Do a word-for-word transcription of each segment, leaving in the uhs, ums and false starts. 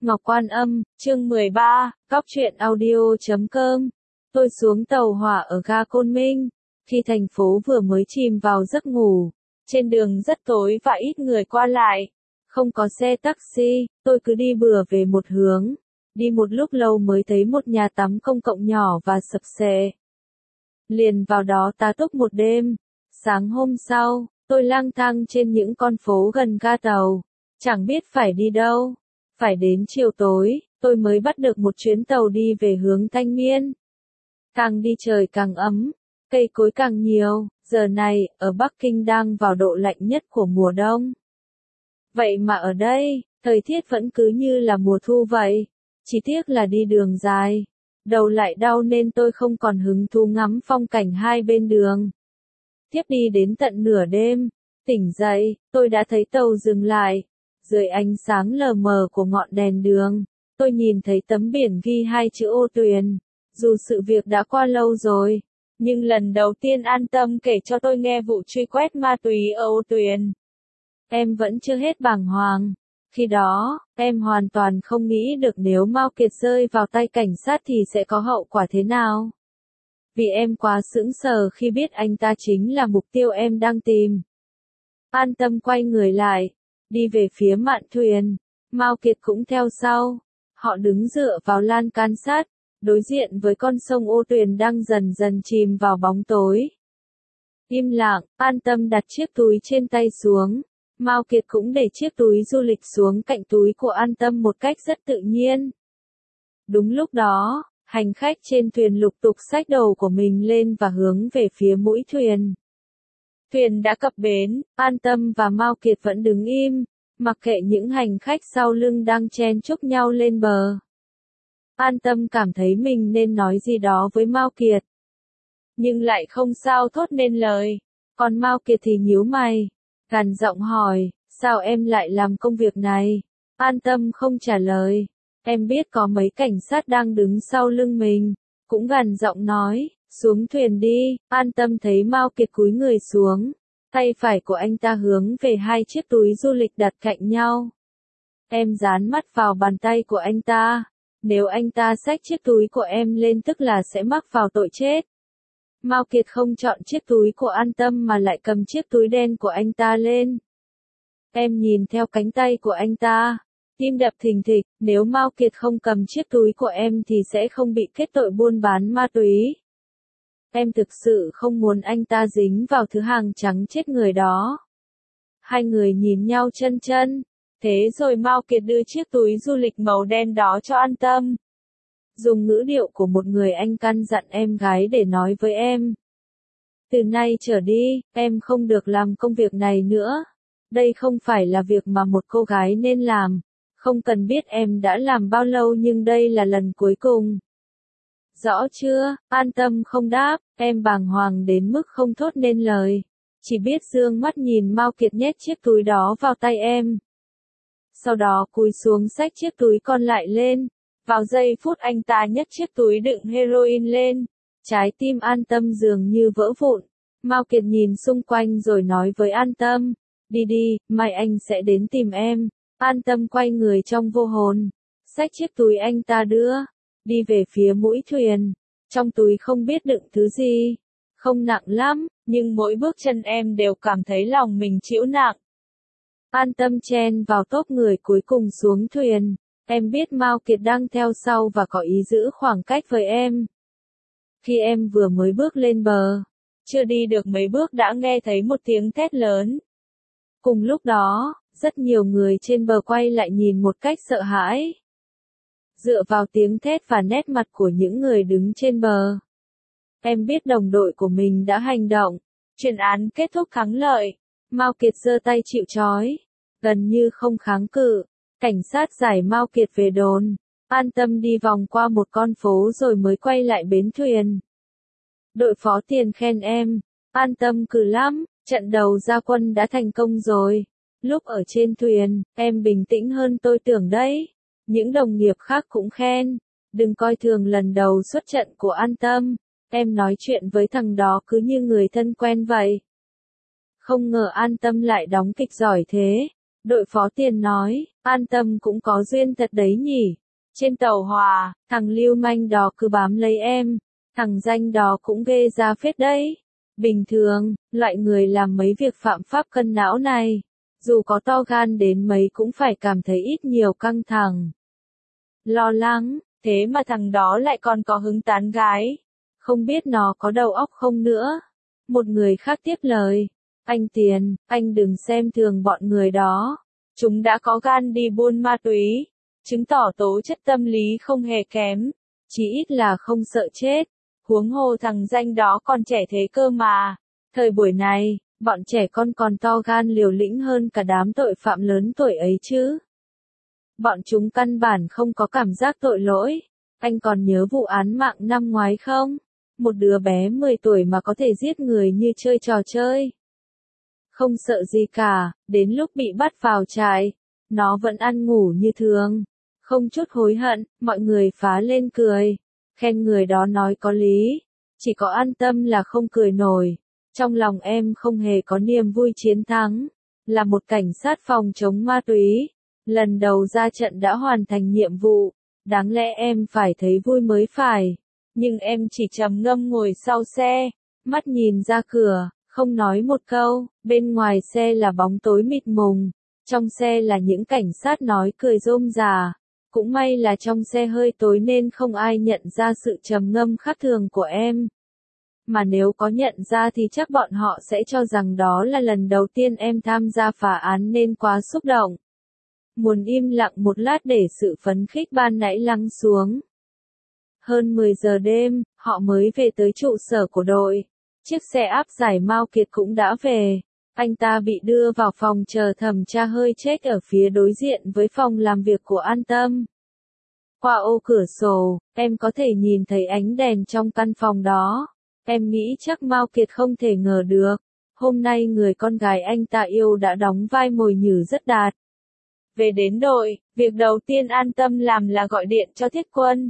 Ngọc Quan Âm, chương mười ba, Cóc truyện audio chấm com. Tôi xuống tàu hỏa ở ga Côn Minh, khi thành phố vừa mới chìm vào giấc ngủ. Trên đường rất tối và ít người qua lại. Không có xe taxi, tôi cứ đi bừa về một hướng. Đi một lúc lâu mới thấy một nhà tắm công cộng nhỏ và sập xệ. Liền vào đó tá túc một đêm. Sáng hôm sau, tôi lang thang trên những con phố gần ga tàu. Chẳng biết phải đi đâu. Phải đến chiều tối, tôi mới bắt được một chuyến tàu đi về hướng Thanh Miên. Càng đi trời càng ấm, cây cối càng nhiều, giờ này, ở Bắc Kinh đang vào độ lạnh nhất của mùa đông. Vậy mà ở đây, thời tiết vẫn cứ như là mùa thu vậy, chỉ tiếc là đi đường dài. Đầu lại đau nên tôi không còn hứng thú ngắm phong cảnh hai bên đường. Tiếp đi đến tận nửa đêm, tỉnh dậy, tôi đã thấy tàu dừng lại. Dưới ánh sáng lờ mờ của ngọn đèn đường, tôi nhìn thấy tấm biển ghi hai chữ Ô Tuyền. Dù sự việc đã qua lâu rồi, nhưng lần đầu tiên An Tâm kể cho tôi nghe vụ truy quét ma túy ở Ô Tuyền. Em vẫn chưa hết bàng hoàng. Khi đó, em hoàn toàn không nghĩ được nếu Mao Kiệt rơi vào tay cảnh sát thì sẽ có hậu quả thế nào. Vì em quá sững sờ khi biết anh ta chính là mục tiêu em đang tìm. An Tâm quay người lại, đi về phía mạn thuyền. Mao Kiệt cũng theo sau. Họ đứng dựa vào lan can sắt, đối diện với con sông Ô Tuyền đang dần dần chìm vào bóng tối. Im lặng, An Tâm đặt chiếc túi trên tay xuống. Mao Kiệt cũng để chiếc túi du lịch xuống cạnh túi của An Tâm một cách rất tự nhiên. Đúng lúc đó, hành khách trên thuyền lục tục xách đồ của mình lên và hướng về phía mũi thuyền. Thuyền đã cập bến, An Tâm và Mao Kiệt vẫn đứng im, mặc kệ những hành khách sau lưng đang chen chúc nhau lên bờ. An Tâm cảm thấy mình nên nói gì đó với Mao Kiệt, nhưng lại không sao thốt nên lời. Còn Mao Kiệt thì nhíu mày, gằn giọng hỏi, sao em lại làm công việc này? An Tâm không trả lời. Em biết có mấy cảnh sát đang đứng sau lưng mình, cũng gằn giọng nói, xuống thuyền đi. An Tâm thấy Mao Kiệt cúi người xuống, tay phải của anh ta hướng về hai chiếc túi du lịch đặt cạnh nhau. Em dán mắt vào bàn tay của anh ta. Nếu anh ta xách chiếc túi của em lên tức là sẽ mắc vào tội chết. Mao Kiệt không chọn chiếc túi của An Tâm mà lại cầm chiếc túi đen của anh ta lên. Em nhìn theo cánh tay của anh ta, tim đập thình thịch. Nếu Mao Kiệt không cầm chiếc túi của em thì sẽ không bị kết tội buôn bán ma túy. Em thực sự không muốn anh ta dính vào thứ hàng trắng chết người đó. Hai người nhìn nhau chân chân. Thế rồi Mao Kiệt đưa chiếc túi du lịch màu đen đó cho An Tâm. Dùng ngữ điệu của một người anh căn dặn em gái để nói với em. Từ nay trở đi, em không được làm công việc này nữa. Đây không phải là việc mà một cô gái nên làm. Không cần biết em đã làm bao lâu nhưng đây là lần cuối cùng. Rõ chưa? An Tâm không đáp, em bàng hoàng đến mức không thốt nên lời. Chỉ biết dương mắt nhìn Mao Kiệt nhét chiếc túi đó vào tay em. Sau đó cúi xuống xách chiếc túi còn lại lên. Vào giây phút anh ta nhấc chiếc túi đựng heroin lên, trái tim An Tâm dường như vỡ vụn. Mao Kiệt nhìn xung quanh rồi nói với An Tâm, đi đi, mai anh sẽ đến tìm em. An Tâm quay người trong vô hồn, xách chiếc túi anh ta đưa, đi về phía mũi thuyền. Trong túi không biết đựng thứ gì, không nặng lắm, nhưng mỗi bước chân em đều cảm thấy lòng mình chịu nặng. An Tâm chen vào tốp người cuối cùng xuống thuyền. Em biết Mao Kiệt đang theo sau và có ý giữ khoảng cách với em. Khi em vừa mới bước lên bờ, chưa đi được mấy bước đã nghe thấy một tiếng thét lớn. Cùng lúc đó, rất nhiều người trên bờ quay lại nhìn một cách sợ hãi. Dựa vào tiếng thét và nét mặt của những người đứng trên bờ, em biết đồng đội của mình đã hành động. Chuyên án kết thúc thắng lợi. Mao Kiệt giơ tay chịu trói, gần như không kháng cự. Cảnh sát giải Mao Kiệt về đồn. An Tâm đi vòng qua một con phố rồi mới quay lại bến thuyền. Đội phó tiền khen em. An Tâm cười lắm, trận đầu ra quân đã thành công rồi. Lúc ở trên thuyền, em bình tĩnh hơn tôi tưởng đấy. Những đồng nghiệp khác cũng khen. Đừng coi thường lần đầu xuất trận của An Tâm. Em nói chuyện với thằng đó cứ như người thân quen vậy. Không ngờ An Tâm lại đóng kịch giỏi thế. Đội phó tiền nói, An Tâm cũng có duyên thật đấy nhỉ. Trên tàu hỏa, thằng lưu manh đó cứ bám lấy em. Thằng danh đó cũng ghê ra phết đấy. Bình thường, loại người làm mấy việc phạm pháp cân não này, dù có to gan đến mấy cũng phải cảm thấy ít nhiều căng thẳng. Lo lắng, thế mà thằng đó lại còn có hứng tán gái. Không biết nó có đầu óc không nữa. Một người khác tiếp lời. Anh Tiền, anh đừng xem thường bọn người đó. Chúng đã có gan đi buôn ma túy. Chứng tỏ tố chất tâm lý không hề kém. Chỉ ít là không sợ chết. Huống hồ thằng danh đó còn trẻ thế cơ mà. Thời buổi này, bọn trẻ con còn to gan liều lĩnh hơn cả đám tội phạm lớn tuổi ấy chứ. Bọn chúng căn bản không có cảm giác tội lỗi. Anh còn nhớ vụ án mạng năm ngoái không? Một đứa bé mười tuổi mà có thể giết người như chơi trò chơi. Không sợ gì cả, đến lúc bị bắt vào trại, nó vẫn ăn ngủ như thường. Không chút hối hận, mọi người phá lên cười. Khen người đó nói có lý. Chỉ có An Tâm là không cười nổi. Trong lòng em không hề có niềm vui chiến thắng. Là một cảnh sát phòng chống ma túy. Lần đầu ra trận đã hoàn thành nhiệm vụ. Đáng lẽ em phải thấy vui mới phải. Nhưng em chỉ trầm ngâm ngồi sau xe. Mắt nhìn ra cửa, không nói một câu. Bên ngoài xe là bóng tối mịt mùng. Trong xe là những cảnh sát nói cười rôm rà. Cũng may là trong xe hơi tối nên không ai nhận ra sự trầm ngâm khác thường của em. Mà nếu có nhận ra thì chắc bọn họ sẽ cho rằng đó là lần đầu tiên em tham gia phá án nên quá xúc động. Muốn im lặng một lát để sự phấn khích ban nãy lắng xuống. Hơn mười giờ đêm, họ mới về tới trụ sở của đội. Chiếc xe áp giải Mao Kiệt cũng đã về. Anh ta bị đưa vào phòng chờ thẩm tra hơi chết ở phía đối diện với phòng làm việc của An Tâm. Qua ô cửa sổ, em có thể nhìn thấy ánh đèn trong căn phòng đó. Em nghĩ chắc Mao Kiệt không thể ngờ được. Hôm nay người con gái anh ta yêu đã đóng vai mồi nhử rất đạt. Về đến đội, việc đầu tiên An Tâm làm là gọi điện cho Thiết Quân.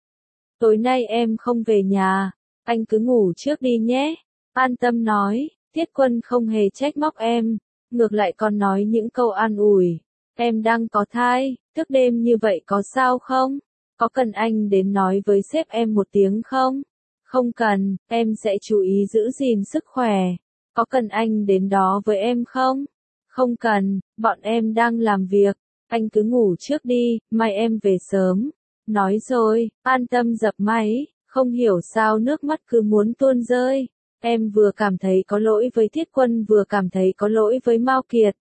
Tối nay em không về nhà, anh cứ ngủ trước đi nhé. An Tâm nói, Thiết Quân không hề trách móc em, ngược lại còn nói những câu an ủi. Em đang có thai, thức đêm như vậy có sao không? Có cần anh đến nói với sếp em một tiếng không? Không cần, em sẽ chú ý giữ gìn sức khỏe. Có cần anh đến đó với em không? Không cần, bọn em đang làm việc. Anh cứ ngủ trước đi, mai em về sớm. Nói rồi, An Tâm dập máy, không hiểu sao nước mắt cứ muốn tuôn rơi. Em vừa cảm thấy có lỗi với Thiết Quân vừa cảm thấy có lỗi với Mao Kiệt.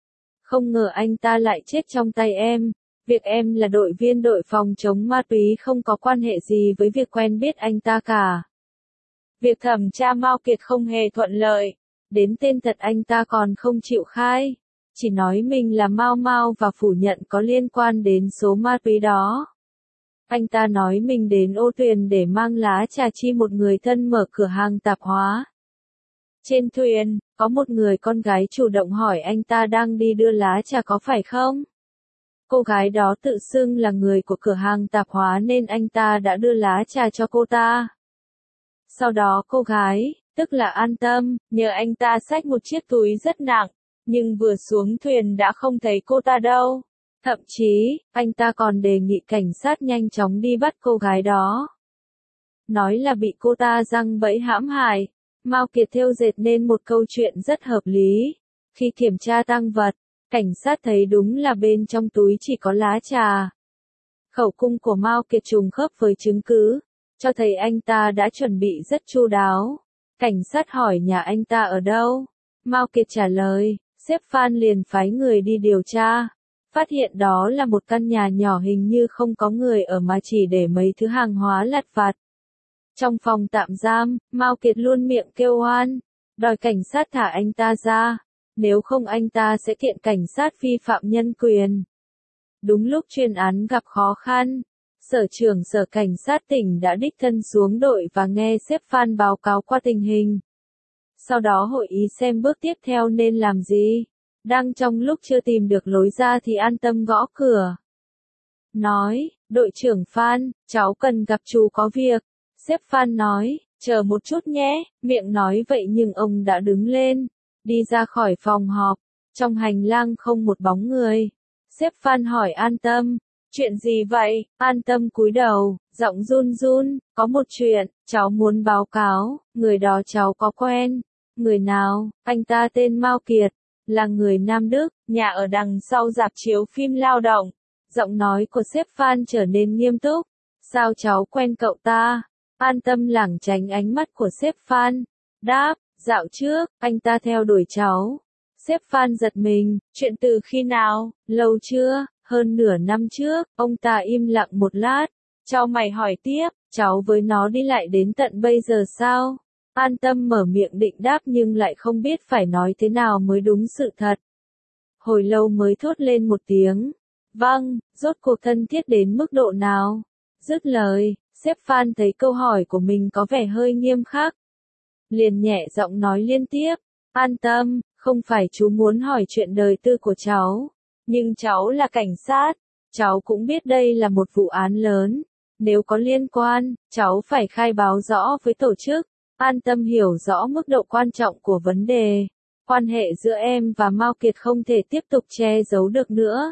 Không ngờ anh ta lại chết trong tay em. Việc em là đội viên đội phòng chống ma túy không có quan hệ gì với việc quen biết anh ta cả. Việc thẩm tra Mao Kiệt không hề thuận lợi. Đến tên thật anh ta còn không chịu khai. Chỉ nói mình là Mao Mao và phủ nhận có liên quan đến số ma túy đó. Anh ta nói mình đến Ô Tuyền để mang lá trà chi một người thân mở cửa hàng tạp hóa. Trên thuyền, có một người con gái chủ động hỏi anh ta đang đi đưa lá trà có phải không? Cô gái đó tự xưng là người của cửa hàng tạp hóa nên anh ta đã đưa lá trà cho cô ta. Sau đó cô gái, tức là An Tâm, nhờ anh ta xách một chiếc túi rất nặng, nhưng vừa xuống thuyền đã không thấy cô ta đâu. Thậm chí, anh ta còn đề nghị cảnh sát nhanh chóng đi bắt cô gái đó. Nói là bị cô ta giăng bẫy hãm hại. Mao Kiệt thêu dệt nên một câu chuyện rất hợp lý. Khi kiểm tra tang vật, cảnh sát thấy đúng là bên trong túi chỉ có lá trà. Khẩu cung của Mao Kiệt trùng khớp với chứng cứ, cho thấy anh ta đã chuẩn bị rất chu đáo. Cảnh sát hỏi nhà anh ta ở đâu? Mao Kiệt trả lời, sếp Phan liền phái người đi điều tra. Phát hiện đó là một căn nhà nhỏ hình như không có người ở mà chỉ để mấy thứ hàng hóa lặt vặt. Trong phòng tạm giam, Mao Kiệt luôn miệng kêu oan, đòi cảnh sát thả anh ta ra, nếu không anh ta sẽ kiện cảnh sát vi phạm nhân quyền. Đúng lúc chuyên án gặp khó khăn, Sở trưởng Sở Cảnh sát tỉnh đã đích thân xuống đội và nghe sếp Phan báo cáo qua tình hình. Sau đó hội ý xem bước tiếp theo nên làm gì. Đang trong lúc chưa tìm được lối ra thì An Tâm gõ cửa. Nói, đội trưởng Phan, cháu cần gặp chú có việc. Sếp Phan nói, chờ một chút nhé, miệng nói vậy nhưng ông đã đứng lên, đi ra khỏi phòng họp. Trong hành lang không một bóng người. Sếp Phan hỏi An Tâm, chuyện gì vậy? An Tâm cúi đầu, giọng run run, có một chuyện, cháu muốn báo cáo, người đó cháu có quen. Người nào? Anh ta tên Mao Kiệt, là người Nam Đức, nhà ở đằng sau rạp chiếu phim Lao Động. Giọng nói của sếp Phan trở nên nghiêm túc. Sao cháu quen cậu ta? An Tâm lảng tránh ánh mắt của sếp Phan. Đáp, dạo trước, anh ta theo đuổi cháu. Sếp Phan giật mình, chuyện từ khi nào? Lâu chưa? Hơn nửa năm trước. Ông ta im lặng một lát. Cháu mày hỏi tiếp, cháu với nó đi lại đến tận bây giờ sao? An Tâm mở miệng định đáp nhưng lại không biết phải nói thế nào mới đúng sự thật. Hồi lâu mới thốt lên một tiếng. Vâng, rốt cuộc thân thiết đến mức độ nào? Dứt lời, sếp Phan thấy câu hỏi của mình có vẻ hơi nghiêm khắc. Liền nhẹ giọng nói liên tiếp. An Tâm, không phải chú muốn hỏi chuyện đời tư của cháu. Nhưng cháu là cảnh sát. Cháu cũng biết đây là một vụ án lớn. Nếu có liên quan, cháu phải khai báo rõ với tổ chức. An Tâm hiểu rõ mức độ quan trọng của vấn đề. Quan hệ giữa em và Mao Kiệt không thể tiếp tục che giấu được nữa.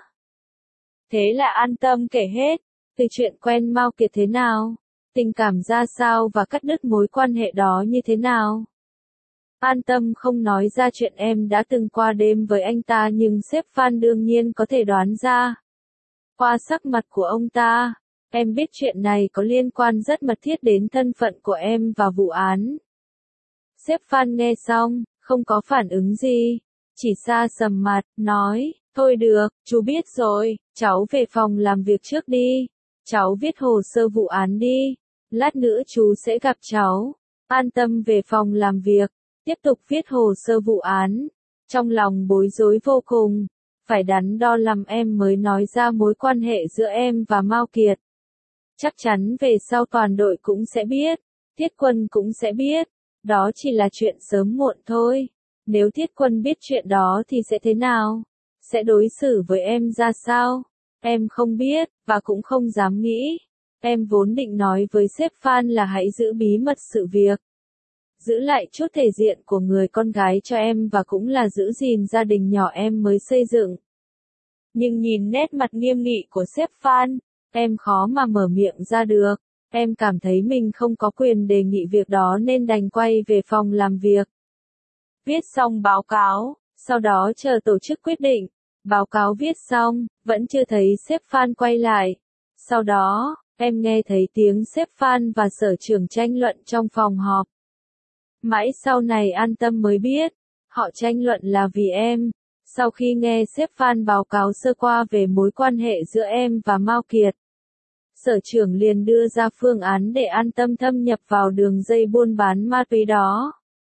Thế là An Tâm kể hết. Từ chuyện quen Mao Kiệt thế nào, tình cảm ra sao và cắt đứt mối quan hệ đó như thế nào. An Tâm không nói ra chuyện em đã từng qua đêm với anh ta nhưng sếp Phan đương nhiên có thể đoán ra. Qua sắc mặt của ông ta, em biết chuyện này có liên quan rất mật thiết đến thân phận của em và vụ án. Sếp Phan nghe xong, không có phản ứng gì, chỉ xa sầm mặt, nói, thôi được, chú biết rồi, cháu về phòng làm việc trước đi. Cháu viết hồ sơ vụ án đi, lát nữa chú sẽ gặp cháu. An Tâm về phòng làm việc, tiếp tục viết hồ sơ vụ án. Trong lòng bối rối vô cùng, phải đắn đo lắm em mới nói ra mối quan hệ giữa em và Mao Kiệt. Chắc chắn về sau toàn đội cũng sẽ biết, Thiết Quân cũng sẽ biết, đó chỉ là chuyện sớm muộn thôi. Nếu Thiết Quân biết chuyện đó thì sẽ thế nào? Sẽ đối xử với em ra sao? Em không biết, và cũng không dám nghĩ. Em vốn định nói với sếp Phan là hãy giữ bí mật sự việc. Giữ lại chút thể diện của người con gái cho em và cũng là giữ gìn gia đình nhỏ em mới xây dựng. Nhưng nhìn nét mặt nghiêm nghị của sếp Phan, em khó mà mở miệng ra được. Em cảm thấy mình không có quyền đề nghị việc đó nên đành quay về phòng làm việc. Viết xong báo cáo, sau đó chờ tổ chức quyết định. Báo cáo viết xong, vẫn chưa thấy sếp Phan quay lại. Sau đó, em nghe thấy tiếng sếp Phan và sở trưởng tranh luận trong phòng họp. Mãi sau này An Tâm mới biết, họ tranh luận là vì em. Sau khi nghe sếp Phan báo cáo sơ qua về mối quan hệ giữa em và Mao Kiệt, sở trưởng liền đưa ra phương án để An Tâm thâm nhập vào đường dây buôn bán ma túy đó.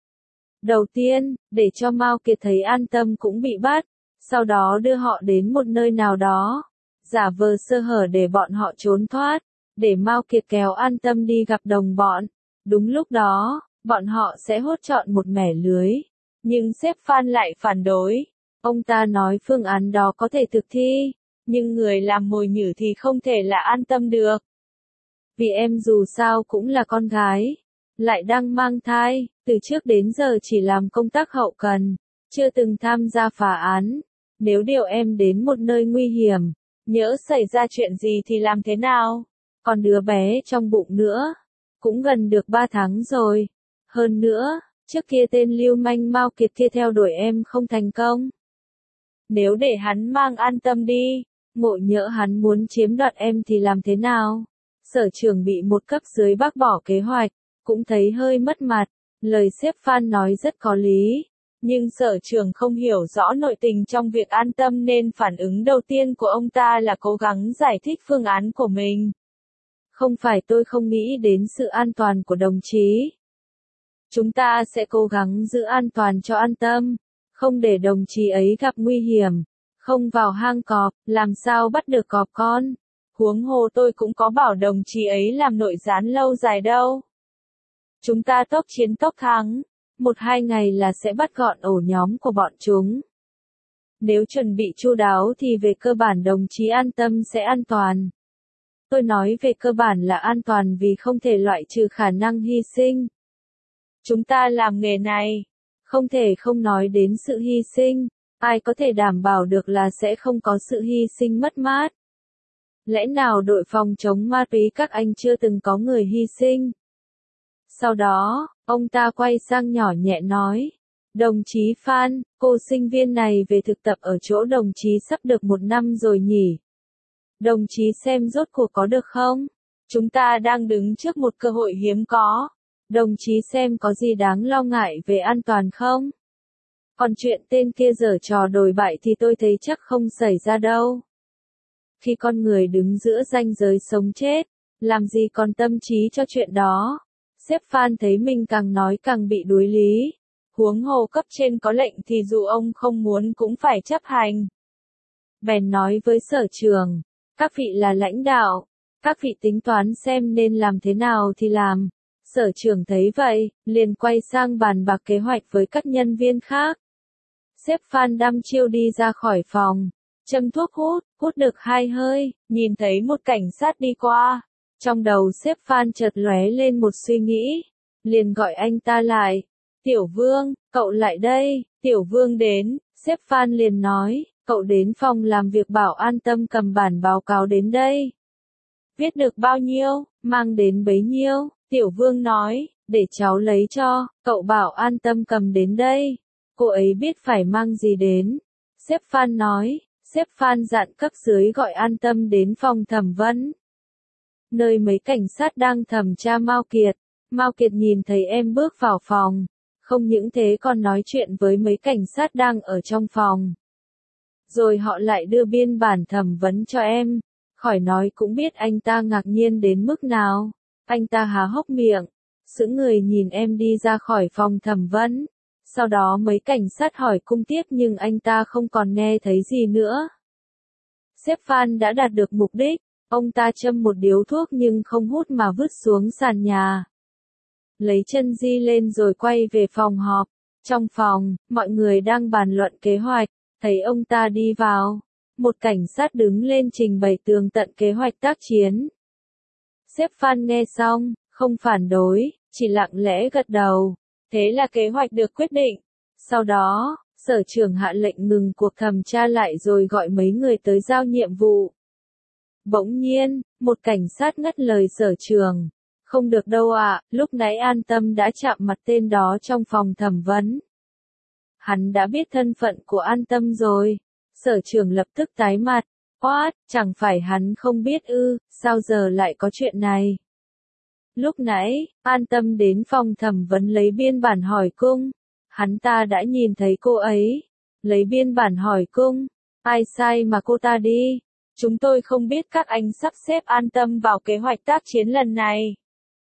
Đầu tiên, để cho Mao Kiệt thấy An Tâm cũng bị bắt. Sau đó đưa họ đến một nơi nào đó, giả vờ sơ hở để bọn họ trốn thoát, để Mao Kiệt kéo An Tâm đi gặp đồng bọn. Đúng lúc đó, bọn họ sẽ hốt trọn một mẻ lưới. Nhưng sếp Phan lại phản đối. Ông ta nói phương án đó có thể thực thi, nhưng người làm mồi nhử thì không thể là An Tâm được. Vì em dù sao cũng là con gái, lại đang mang thai, từ trước đến giờ chỉ làm công tác hậu cần, chưa từng tham gia phá án. Nếu điều em đến một nơi nguy hiểm, nhỡ xảy ra chuyện gì thì làm thế nào? Còn đứa bé trong bụng nữa, cũng gần được ba tháng rồi. Hơn nữa, trước kia tên lưu manh Mao Kiệt kia theo đuổi em không thành công. Nếu để hắn mang An Tâm đi, ngộ nhỡ hắn muốn chiếm đoạt em thì làm thế nào? Sở trưởng bị một cấp dưới bác bỏ kế hoạch, cũng thấy hơi mất mặt. Lời sếp Phan nói rất có lý. Nhưng sở trưởng không hiểu rõ nội tình trong việc An Tâm nên phản ứng đầu tiên của ông ta là cố gắng giải thích phương án của mình. Không phải tôi không nghĩ đến sự an toàn của đồng chí. Chúng ta sẽ cố gắng giữ an toàn cho An Tâm, không để đồng chí ấy gặp nguy hiểm, không vào hang cọp, làm sao bắt được cọp con. Huống hồ tôi cũng có bảo đồng chí ấy làm nội gián lâu dài đâu. Chúng ta tốc chiến tốc thắng. Một hai ngày là sẽ bắt gọn ổ nhóm của bọn chúng. Nếu chuẩn bị chu đáo thì về cơ bản đồng chí An Tâm sẽ an toàn. Tôi nói về cơ bản là an toàn vì không thể loại trừ khả năng hy sinh. Chúng ta làm nghề này, không thể không nói đến sự hy sinh. ai có thể đảm bảo được là sẽ không có sự hy sinh mất mát? Lẽ nào đội phòng chống ma túy các anh chưa từng có người hy sinh? Sau đó, ông ta quay sang nhỏ nhẹ nói, đồng chí Phan, cô sinh viên này về thực tập ở chỗ đồng chí sắp được một năm rồi nhỉ? Đồng chí xem rốt cuộc có được không? Chúng ta đang đứng trước một cơ hội hiếm có. Đồng chí xem có gì đáng lo ngại về an toàn không? Còn chuyện tên kia giở trò đồi bại thì tôi thấy chắc không xảy ra đâu. Khi con người đứng giữa ranh giới sống chết, làm gì còn tâm trí cho chuyện đó? Sếp Phan thấy mình càng nói càng bị đuối lý. Huống hồ cấp trên có lệnh thì dù ông không muốn cũng phải chấp hành. Bèn nói với sở trường, các vị là lãnh đạo, các vị tính toán xem nên làm thế nào thì làm. Sở trưởng thấy vậy, liền quay sang bàn bạc kế hoạch với các nhân viên khác. Sếp Phan đăm chiêu đi ra khỏi phòng, châm thuốc hút, hút được hai hơi, nhìn thấy một cảnh sát đi qua. Trong đầu sếp Phan chợt lóe lên một suy nghĩ, liền gọi anh ta lại. Tiểu Vương, cậu lại đây. Tiểu Vương đến, sếp Phan liền nói, cậu đến phòng làm việc bảo an tâm cầm bản báo cáo đến đây. Viết được bao nhiêu, mang đến bấy nhiêu. Tiểu Vương nói, để cháu lấy cho, cậu bảo an tâm cầm đến đây. Cô ấy biết phải mang gì đến. Sếp Phan nói, sếp Phan dặn cấp dưới gọi an tâm đến phòng thẩm vấn. Nơi mấy cảnh sát đang thẩm tra Mao Kiệt. Mao Kiệt nhìn thấy em bước vào phòng. Không những thế còn nói chuyện với mấy cảnh sát đang ở trong phòng. Rồi họ lại đưa biên bản thẩm vấn cho em. Khỏi nói cũng biết anh ta ngạc nhiên đến mức nào. Anh ta há hốc miệng, sững người nhìn em đi ra khỏi phòng thẩm vấn. Sau đó mấy cảnh sát hỏi cung tiếp nhưng anh ta không còn nghe thấy gì nữa. Sếp Phan đã đạt được mục đích, ông ta châm một điếu thuốc nhưng không hút mà vứt xuống sàn nhà. Lấy chân di lên rồi quay về phòng họp. Trong phòng, mọi người đang bàn luận kế hoạch, thấy ông ta đi vào. Một cảnh sát đứng lên trình bày tường tận kế hoạch tác chiến. Sếp Phan nghe xong, không phản đối, chỉ lặng lẽ gật đầu. Thế là kế hoạch được quyết định. Sau đó, sở trưởng hạ lệnh ngừng cuộc thẩm tra lại rồi gọi mấy người tới giao nhiệm vụ. Bỗng nhiên, một cảnh sát ngắt lời sở trưởng. Không được đâu ạ, lúc nãy an tâm đã chạm mặt tên đó trong phòng thẩm vấn. Hắn đã biết thân phận của an tâm rồi. Sở trưởng lập tức tái mặt. What, chẳng phải hắn không biết ư, sao giờ lại có chuyện này? Lúc nãy, an tâm đến phòng thẩm vấn lấy biên bản hỏi cung. Hắn ta đã nhìn thấy cô ấy. Lấy biên bản hỏi cung. Ai sai mà cô ta đi? Chúng tôi không biết các anh sắp xếp an tâm vào kế hoạch tác chiến lần này.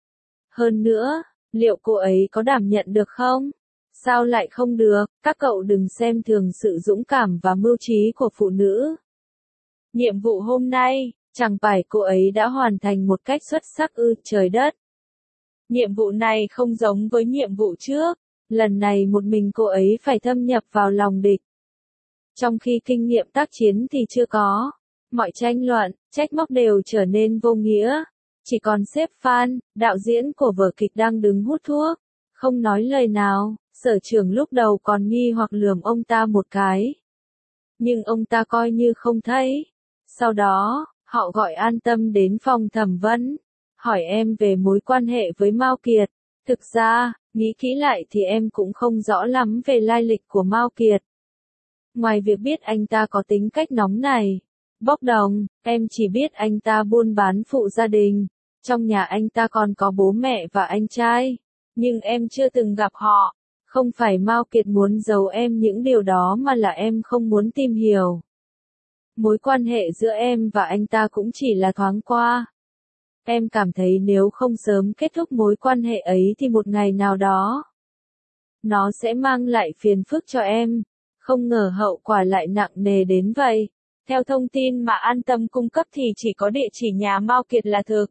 Hơn nữa, liệu cô ấy có đảm nhận được không? Sao lại không được? Các cậu đừng xem thường sự dũng cảm và mưu trí của phụ nữ. Nhiệm vụ hôm nay, chẳng phải cô ấy đã hoàn thành một cách xuất sắc ư, trời đất. Nhiệm vụ này không giống với nhiệm vụ trước, lần này một mình cô ấy phải thâm nhập vào lòng địch. Trong khi kinh nghiệm tác chiến thì chưa có, mọi tranh luận, trách móc đều trở nên vô nghĩa. Chỉ còn sếp Phan, đạo diễn của vở kịch đang đứng hút thuốc, không nói lời nào. Sở trưởng lúc đầu còn nghi hoặc lườm ông ta một cái. Nhưng ông ta coi như không thấy. Sau đó, họ gọi an tâm đến phòng thẩm vấn. Hỏi em về mối quan hệ với Mao Kiệt. Thực ra, nghĩ kỹ lại thì em cũng không rõ lắm về lai lịch của Mao Kiệt. Ngoài việc biết anh ta có tính cách nóng này, bốc đồng, em chỉ biết anh ta buôn bán phụ gia đình. Trong nhà anh ta còn có bố mẹ và anh trai. Nhưng em chưa từng gặp họ. Không phải Mao Kiệt muốn giấu em những điều đó mà là em không muốn tìm hiểu. Mối quan hệ giữa em và anh ta cũng chỉ là thoáng qua. Em cảm thấy nếu không sớm kết thúc mối quan hệ ấy thì một ngày nào đó, nó sẽ mang lại phiền phức cho em. Không ngờ hậu quả lại nặng nề đến vậy. Theo thông tin mà an tâm cung cấp thì chỉ có địa chỉ nhà Mao Kiệt là thực.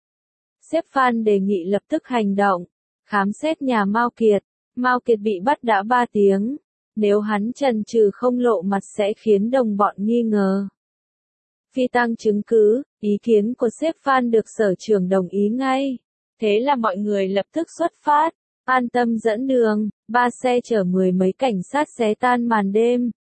Sếp Phan đề nghị lập tức hành động, khám xét nhà Mao Kiệt. Mao Kiệt bị bắt đã ba tiếng. Nếu hắn chần chừ không lộ mặt sẽ khiến đồng bọn nghi ngờ. Phi tang chứng cứ, ý kiến của sếp Phan được sở trưởng đồng ý ngay. Thế là mọi người lập tức xuất phát. An tâm dẫn đường, ba xe chở mười mấy cảnh sát xé tan màn đêm.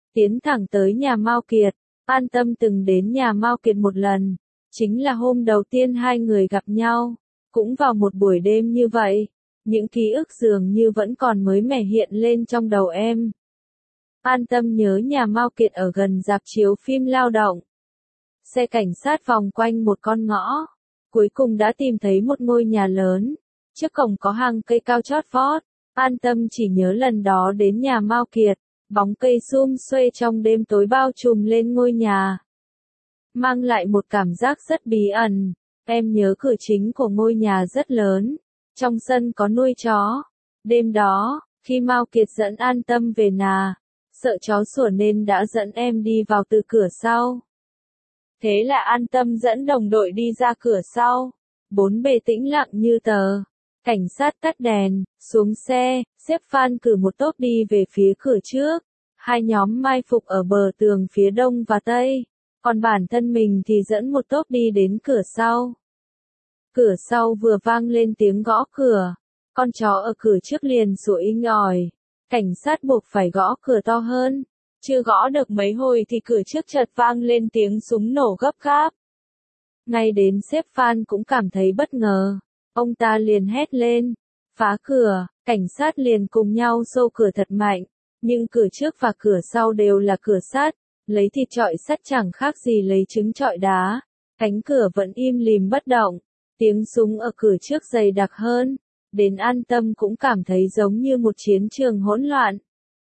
tiến thẳng tới nhà Mao Kiệt. An Tâm từng đến nhà Mao Kiệt một lần, chính là hôm đầu tiên hai người gặp nhau, cũng vào một buổi đêm như vậy. Những ký ức dường như vẫn còn mới mẻ hiện lên trong đầu em. An Tâm nhớ nhà Mao Kiệt ở gần rạp chiếu phim Lao Động. Xe cảnh sát vòng quanh một con ngõ, cuối cùng đã tìm thấy một ngôi nhà lớn. Trước cổng có hàng cây cao chót vót. An Tâm chỉ nhớ lần đó đến nhà Mao Kiệt, bóng cây sum xuê trong đêm tối bao trùm lên ngôi nhà, mang lại một cảm giác rất bí ẩn. Em nhớ cửa chính của ngôi nhà rất lớn, trong sân có nuôi chó. Đêm đó, khi Mao Kiệt dẫn An Tâm về nhà, sợ chó sủa nên đã dẫn em đi vào từ cửa sau. Thế là An Tâm dẫn đồng đội đi ra cửa sau. Bốn bề tĩnh lặng như tờ. Cảnh sát tắt đèn, xuống xe, xếp Phan cử một tốp đi về phía cửa trước. Hai nhóm mai phục ở bờ tường phía đông và tây. Còn bản thân mình thì dẫn một tốp đi đến cửa sau. Cửa sau vừa vang lên tiếng gõ cửa. Con chó ở cửa trước liền sủa inh ỏi. Cảnh sát buộc phải gõ cửa to hơn. Chưa gõ được mấy hồi thì cửa trước chợt vang lên tiếng súng nổ gấp gáp. Ngay đến sếp Phan cũng cảm thấy bất ngờ. Ông ta liền hét lên. Phá cửa, cảnh sát liền cùng nhau xô cửa thật mạnh. Nhưng cửa trước và cửa sau đều là cửa sắt. Lấy thịt chọi sắt chẳng khác gì lấy trứng chọi đá. Cánh cửa vẫn im lìm bất động. Tiếng súng ở cửa trước dày đặc hơn. Đến An Tâm cũng cảm thấy giống như một chiến trường hỗn loạn.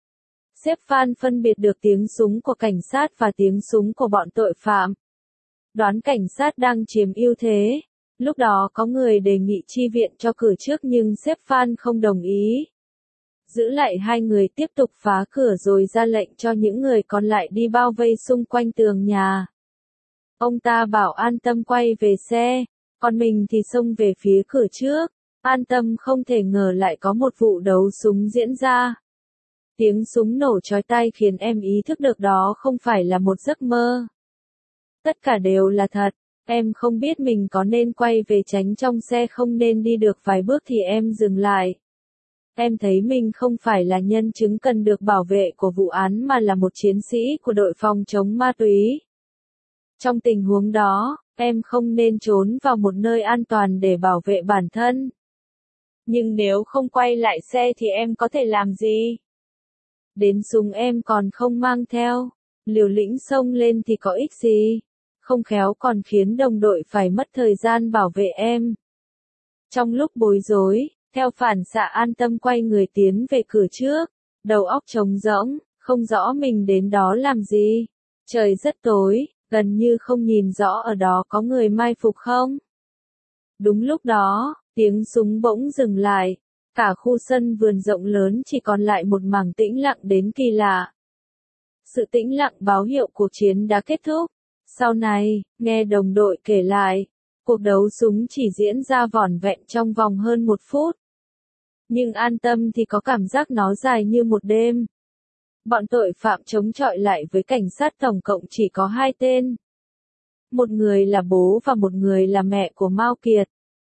Sếp Phan phân biệt được tiếng súng của cảnh sát và tiếng súng của bọn tội phạm. Đoán cảnh sát đang chiếm ưu thế. Lúc đó có người đề nghị chi viện cho cửa trước nhưng sếp Phan không đồng ý. Giữ lại hai người tiếp tục phá cửa rồi ra lệnh cho những người còn lại đi bao vây xung quanh tường nhà. Ông ta bảo An Tâm quay về xe, còn mình thì xông về phía cửa trước. An Tâm không thể ngờ lại có một vụ đấu súng diễn ra. Tiếng súng nổ chói tai khiến em ý thức được đó không phải là một giấc mơ. Tất cả đều là thật. Em không biết mình có nên quay về tránh trong xe không, nên đi được vài bước thì em dừng lại. Em thấy mình không phải là nhân chứng cần được bảo vệ của vụ án mà là một chiến sĩ của đội phòng chống ma túy. Trong tình huống đó, em không nên trốn vào một nơi an toàn để bảo vệ bản thân. Nhưng nếu không quay lại xe thì em có thể làm gì? Đến súng em còn không mang theo, liều lĩnh xông lên thì có ích gì? Không khéo còn khiến đồng đội phải mất thời gian bảo vệ em. Trong lúc bối rối, theo phản xạ An Tâm quay người tiến về cửa trước, đầu óc trống rỗng, không rõ mình đến đó làm gì. Trời rất tối, gần như không nhìn rõ ở đó có người mai phục không. Đúng lúc đó, tiếng súng bỗng dừng lại. Cả khu sân vườn rộng lớn chỉ còn lại một mảng tĩnh lặng đến kỳ lạ. Sự tĩnh lặng báo hiệu cuộc chiến đã kết thúc. Sau này, nghe đồng đội kể lại, cuộc đấu súng chỉ diễn ra vỏn vẹn trong vòng hơn một phút. Nhưng An Tâm thì có cảm giác nó dài như một đêm. Bọn tội phạm chống chọi lại với cảnh sát tổng cộng chỉ có hai tên. Một người là bố và một người là mẹ của Mao Kiệt.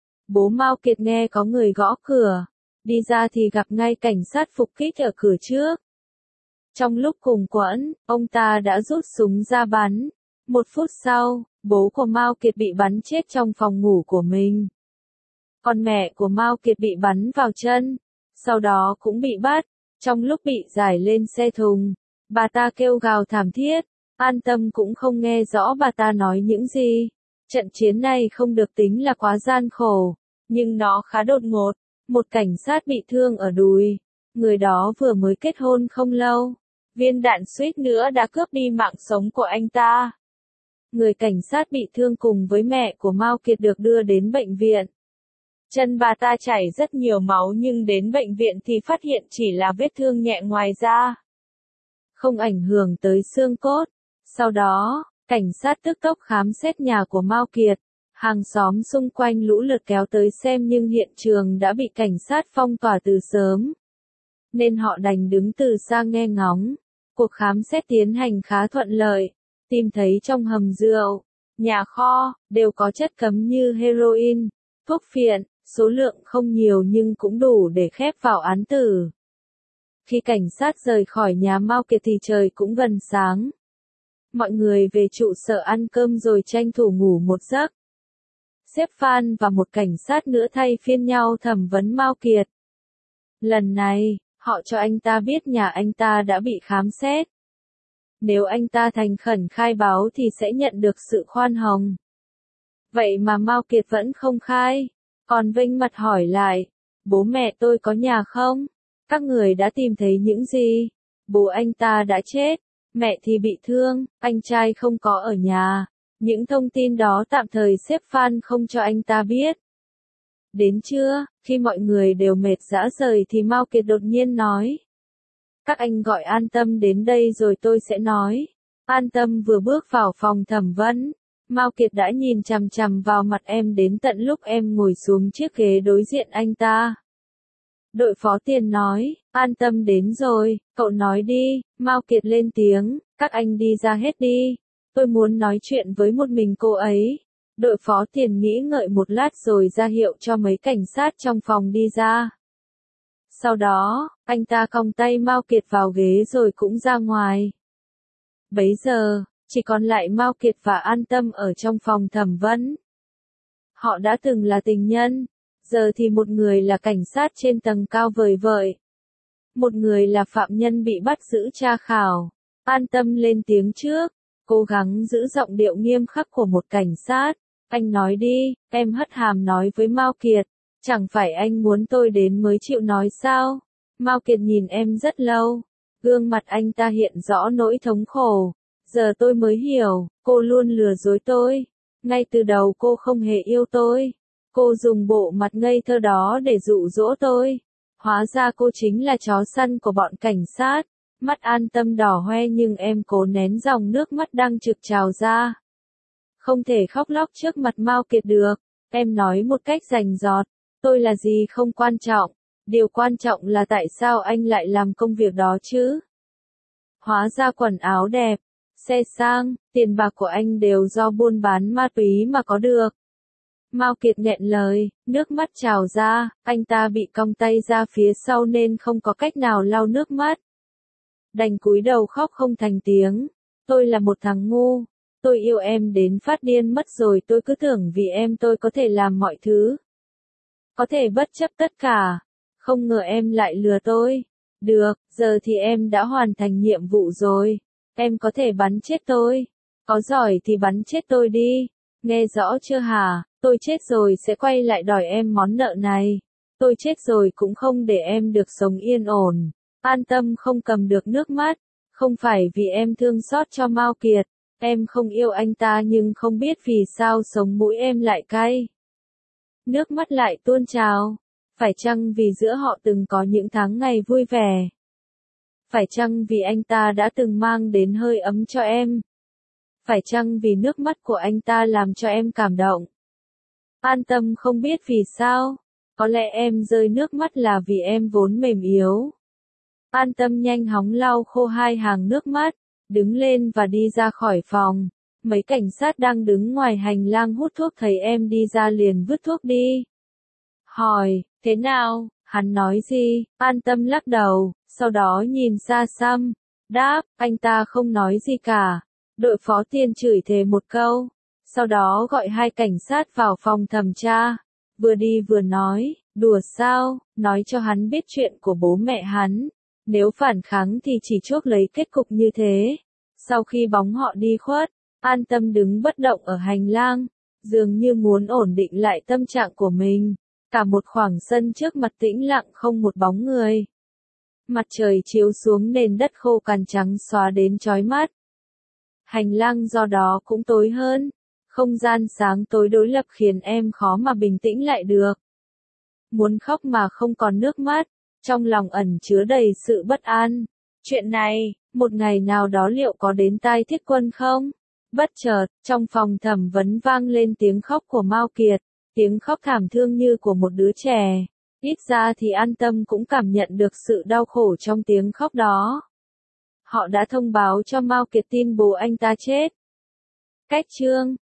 Bố Mao Kiệt nghe có người gõ cửa. Đi ra thì gặp ngay cảnh sát phục kích ở cửa trước. Trong lúc cùng quẫn, ông ta đã rút súng ra bắn. Một phút sau, bố của Mao Kiệt bị bắn chết trong phòng ngủ của mình. Còn mẹ của Mao Kiệt bị bắn vào chân. Sau đó cũng bị bắt. Trong lúc bị giải lên xe thùng, bà ta kêu gào thảm thiết. An Tâm cũng không nghe rõ bà ta nói những gì. Trận chiến này không được tính là quá gian khổ, nhưng nó khá đột ngột. Một cảnh sát bị thương ở đùi. Người đó vừa mới kết hôn không lâu. Viên đạn suýt nữa đã cướp đi mạng sống của anh ta. Người cảnh sát bị thương cùng với mẹ của Mao Kiệt được đưa đến bệnh viện. Chân bà ta chảy rất nhiều máu nhưng đến bệnh viện thì phát hiện chỉ là vết thương nhẹ ngoài da. Không ảnh hưởng tới xương cốt. Sau đó, cảnh sát tức tốc khám xét nhà của Mao Kiệt. Hàng xóm xung quanh lũ lượt kéo tới xem nhưng hiện trường đã bị cảnh sát phong tỏa từ sớm. Nên họ đành đứng từ xa nghe ngóng. Cuộc khám xét tiến hành khá thuận lợi. Tìm thấy trong hầm rượu, nhà kho, đều có chất cấm như heroin, thuốc phiện, số lượng không nhiều nhưng cũng đủ để khép vào án tử. Khi cảnh sát rời khỏi nhà Mao Kiệt thì trời cũng gần sáng. Mọi người về trụ sở ăn cơm rồi tranh thủ ngủ một giấc. Sếp Phan và một cảnh sát nữa thay phiên nhau thẩm vấn Mao Kiệt. Lần này, họ cho anh ta biết nhà anh ta đã bị khám xét. Nếu anh ta thành khẩn khai báo thì sẽ nhận được sự khoan hồng. Vậy mà Mao Kiệt vẫn không khai, còn vênh mặt hỏi lại, bố mẹ tôi có nhà không? Các người đã tìm thấy những gì? Bố anh ta đã chết, mẹ thì bị thương, anh trai không có ở nhà. Những thông tin đó tạm thời sếp Phan không cho anh ta biết. Đến trưa, khi mọi người đều mệt rã rời thì Mao Kiệt đột nhiên nói. Các anh gọi An Tâm đến đây rồi tôi sẽ nói. An Tâm vừa bước vào phòng thẩm vấn. Mao Kiệt đã nhìn chằm chằm vào mặt em đến tận lúc em ngồi xuống chiếc ghế đối diện anh ta. Đội phó tiền nói, An Tâm đến rồi, cậu nói đi. Mao Kiệt lên tiếng, các anh đi ra hết đi. Tôi muốn nói chuyện với một mình cô ấy. Đội phó tiền nghĩ ngợi một lát rồi ra hiệu cho mấy cảnh sát trong phòng đi ra. Sau đó, anh ta còng tay Mao Kiệt vào ghế rồi cũng ra ngoài. Bấy giờ, chỉ còn lại Mao Kiệt và An Tâm ở trong phòng thẩm vấn. Họ đã từng là tình nhân, giờ thì một người là cảnh sát trên tầng cao vời vợi. Một người là phạm nhân bị bắt giữ tra khảo. An Tâm lên tiếng trước, cố gắng giữ giọng điệu nghiêm khắc của một cảnh sát. Anh nói đi, em hất hàm nói với Mao Kiệt. Chẳng phải anh muốn tôi đến mới chịu nói sao? Mao Kiệt nhìn em rất lâu. Gương mặt anh ta hiện rõ nỗi thống khổ. Giờ tôi mới hiểu, cô luôn lừa dối tôi. Ngay từ đầu cô không hề yêu tôi. Cô dùng bộ mặt ngây thơ đó để dụ dỗ tôi. Hóa ra cô chính là chó săn của bọn cảnh sát. Mắt An Tâm đỏ hoe nhưng em cố nén dòng nước mắt đang trực trào ra. Không thể khóc lóc trước mặt Mao Kiệt được. Em nói một cách rành rọt. Tôi là gì không quan trọng. Điều quan trọng là tại sao anh lại làm công việc đó chứ? Hóa ra quần áo đẹp, xe sang, tiền bạc của anh đều do buôn bán ma túy mà có được. Mao Kiệt nghẹn lời, nước mắt trào ra, anh ta bị cong tay ra phía sau nên không có cách nào lau nước mắt. Đành cúi đầu khóc không thành tiếng. Tôi là một thằng ngu. Tôi yêu em đến phát điên mất rồi, tôi cứ tưởng vì em tôi có thể làm mọi thứ. Có thể bất chấp tất cả. Không ngờ em lại lừa tôi. Được, giờ thì em đã hoàn thành nhiệm vụ rồi. Em có thể bắn chết tôi. Có giỏi thì bắn chết tôi đi. Nghe rõ chưa hả? Tôi chết rồi sẽ quay lại đòi em món nợ này. Tôi chết rồi cũng không để em được sống yên ổn. An Tâm không cầm được nước mắt. Không phải vì em thương xót cho Mao Kiệt. Em không yêu anh ta nhưng không biết vì sao sống mũi em lại cay. Nước mắt lại tuôn trào. Phải chăng vì giữa họ từng có những tháng ngày vui vẻ? Phải chăng vì anh ta đã từng mang đến hơi ấm cho em? Phải chăng vì nước mắt của anh ta làm cho em cảm động? An Tâm không biết vì sao. Có lẽ em rơi nước mắt là vì em vốn mềm yếu. An Tâm nhanh hóng lau khô hai hàng nước mắt, đứng lên và đi ra khỏi phòng. Mấy cảnh sát đang đứng ngoài hành lang hút thuốc thấy em đi ra liền vứt thuốc đi. Hỏi, thế nào? Hắn nói gì? An Tâm lắc đầu, sau đó nhìn xa xăm. Đáp, anh ta không nói gì cả. Đội phó tiền chửi thề một câu. Sau đó gọi hai cảnh sát vào phòng thẩm tra. Vừa đi vừa nói, đùa sao, nói cho hắn biết chuyện của bố mẹ hắn. Nếu phản kháng thì chỉ chuốc lấy kết cục như thế. Sau khi bóng họ đi khuất, An Tâm đứng bất động ở hành lang, dường như muốn ổn định lại tâm trạng của mình. Cả một khoảng sân trước mặt tĩnh lặng không một bóng người. Mặt trời chiếu xuống nền đất khô cằn trắng xóa đến chói mắt. Hành lang do đó cũng tối hơn. Không gian sáng tối đối lập khiến em khó mà bình tĩnh lại được. Muốn khóc mà không còn nước mắt, trong lòng ẩn chứa đầy sự bất an. Chuyện này, một ngày nào đó liệu có đến tai Thiết Quân không? Bất chợt, trong phòng thẩm vấn vang lên tiếng khóc của Mao Kiệt, tiếng khóc thảm thương như của một đứa trẻ. Ít ra thì An Tâm cũng cảm nhận được sự đau khổ trong tiếng khóc đó. Họ đã thông báo cho Mao Kiệt tin bố anh ta chết. Cách chương